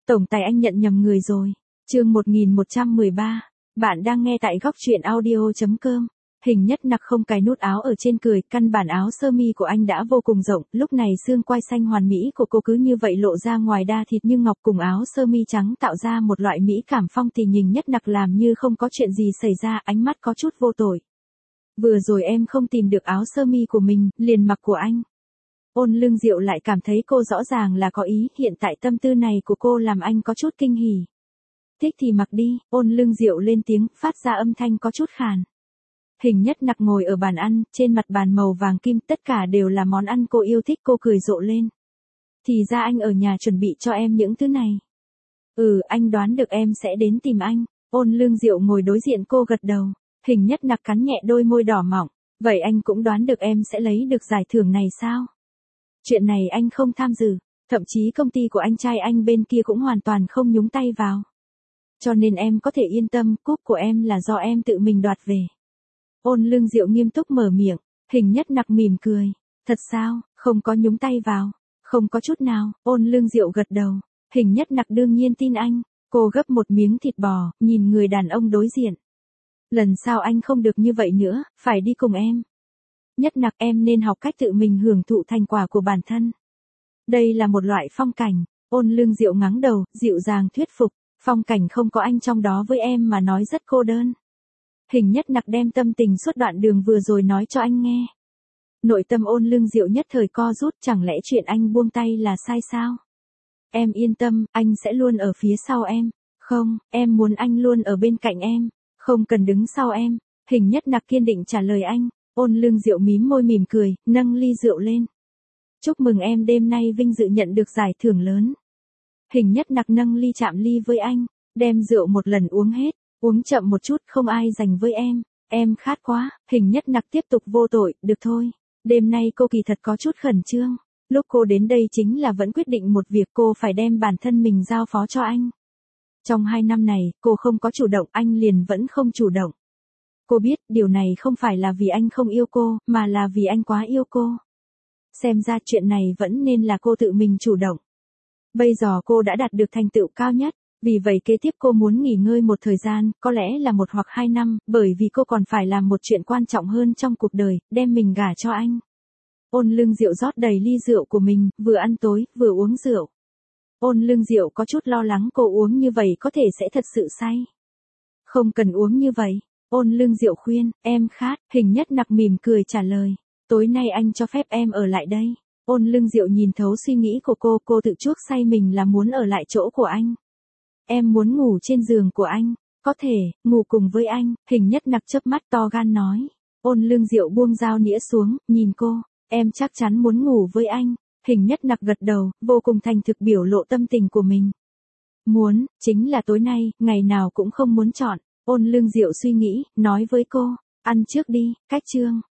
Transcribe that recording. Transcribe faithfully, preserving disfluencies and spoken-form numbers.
Tổng tài anh nhận nhầm người rồi. Chương một nghìn một trăm mười ba. Bạn đang nghe tại góc truyện audio chấm com. Hình Nhất Nặc không cài nút áo ở trên cười, căn bản áo sơ mi của anh đã vô cùng rộng, lúc này xương quai xanh hoàn mỹ của cô cứ như vậy lộ ra ngoài đa thịt như ngọc, cùng áo sơ mi trắng tạo ra một loại mỹ cảm phong tình. Hình Nhất Nặc làm như không có chuyện gì xảy ra, ánh mắt có chút vô tội. Vừa rồi em không tìm được áo sơ mi của mình, liền mặc của anh. Ôn Lương Diệu lại cảm thấy cô rõ ràng là có ý, hiện tại tâm tư này của cô làm anh có chút kinh hỉ. Thích thì mặc đi, Ôn Lương Diệu lên tiếng, phát ra âm thanh có chút khàn. Hình Nhất Nặc ngồi ở bàn ăn, trên mặt bàn màu vàng kim, tất cả đều là món ăn cô yêu thích, cô cười rộ lên. Thì ra anh ở nhà chuẩn bị cho em những thứ này. Ừ, anh đoán được em sẽ đến tìm anh. Ôn Lương Diệu ngồi đối diện cô gật đầu. Hình Nhất Nặc cắn nhẹ đôi môi đỏ mọng. Vậy anh cũng đoán được em sẽ lấy được giải thưởng này sao? Chuyện này anh không tham dự, thậm chí công ty của anh trai anh bên kia cũng hoàn toàn không nhúng tay vào. Cho nên em có thể yên tâm, cúp của em là do em tự mình đoạt về. Ôn Lương Diệu nghiêm túc mở miệng. Hình Nhất Nặc mỉm cười. Thật sao, không có nhúng tay vào? Không có chút nào. Ôn Lương Diệu gật đầu. Hình Nhất Nặc đương nhiên tin anh. Cô gấp một miếng thịt bò, nhìn người đàn ông đối diện. Lần sau anh không được như vậy nữa, phải đi cùng em. Nhất Nặc, em nên học cách tự mình hưởng thụ thành quả của bản thân. Đây là một loại phong cảnh. Ôn Lương Diệu ngắng đầu, dịu dàng thuyết phục. Phong cảnh không có anh trong đó với em mà nói rất cô đơn. Hình Nhất Nặc đem tâm tình suốt đoạn đường vừa rồi nói cho anh nghe. Nội tâm Ôn Lương Diệu nhất thời co rút, chẳng lẽ chuyện anh buông tay là sai sao? Em yên tâm, anh sẽ luôn ở phía sau em. Không, em muốn anh luôn ở bên cạnh em. Không cần đứng sau em. Hình Nhất Nặc kiên định trả lời anh. Ôn Lương Diệu mím môi mỉm cười, nâng ly rượu lên. Chúc mừng em đêm nay vinh dự nhận được giải thưởng lớn. Hình Nhất Nặc nâng ly chạm ly với anh, đem rượu một lần uống hết, uống chậm một chút, không ai giành với em, em khát quá. Hình Nhất Nặc tiếp tục vô tội, được thôi, đêm nay cô kỳ thật có chút khẩn trương, lúc cô đến đây chính là vẫn quyết định một việc, cô phải đem bản thân mình giao phó cho anh. Trong hai năm này, cô không có chủ động, anh liền vẫn không chủ động. Cô biết, điều này không phải là vì anh không yêu cô, mà là vì anh quá yêu cô. Xem ra chuyện này vẫn nên là cô tự mình chủ động. Bây giờ cô đã đạt được thành tựu cao nhất, vì vậy kế tiếp cô muốn nghỉ ngơi một thời gian, có lẽ là một hoặc hai năm, bởi vì cô còn phải làm một chuyện quan trọng hơn trong cuộc đời, đem mình gả cho anh. Ôn Lương Diệu rót đầy ly rượu của mình, vừa ăn tối, vừa uống rượu. Ôn Lương Diệu có chút lo lắng cô uống như vậy có thể sẽ thật sự say. Không cần uống như vậy. Ôn Lương Diệu khuyên, em khát. Hình Nhất Nặc mỉm cười trả lời, tối nay anh cho phép em ở lại đây. Ôn Lương Diệu nhìn thấu suy nghĩ của cô, cô tự chuốc say mình là muốn ở lại chỗ của anh. Em muốn ngủ trên giường của anh, có thể, ngủ cùng với anh. Hình Nhất Nặc chớp mắt to gan nói. Ôn Lương Diệu buông dao nĩa xuống, nhìn cô, em chắc chắn muốn ngủ với anh. Hình Nhất Nặc gật đầu, vô cùng thành thực biểu lộ tâm tình của mình. Muốn, chính là tối nay, ngày nào cũng không muốn chọn. Ôn Lương Diệu suy nghĩ, nói với cô, ăn trước đi, cách chương.